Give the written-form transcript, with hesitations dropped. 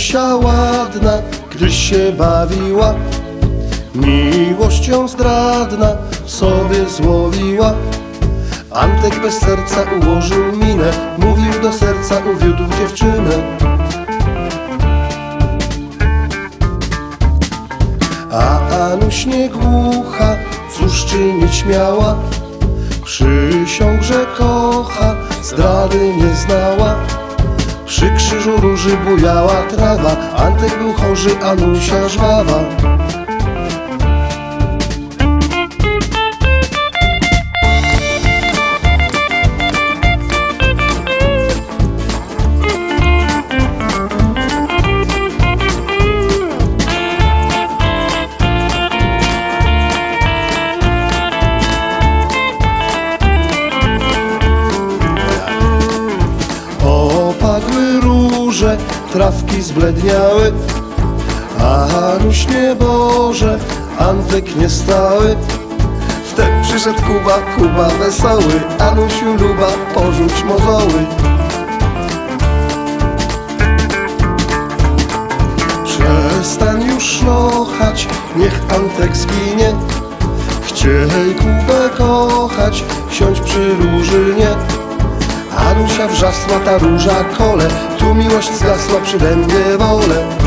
Anusia ładna, gdyś się bawiła, miłością zdradna sobie złowiła. Antek bez serca ułożył minę, mówił do serca, uwiódł dziewczynę. A Anuś nie głucha, cóż czynić miała? Przysiąg, że kocha, zdrady nie znała. Przy krzyżu róży bujała trawa, Antek był chorzy, Anusia żwawa. Opadły róże, trawki zbledniały, a Anuś nieboże, Antek nie stały. Wtem przyszedł Kuba wesoły, Anusiu luba, porzuć mozoły. Przestań już szlochać, niech Antek zginie. Chciej Kubę kochać, siądź przy różynie. Anusia wrzasła, ta róża kole, tu miłość zgasła, przy dębie wolę.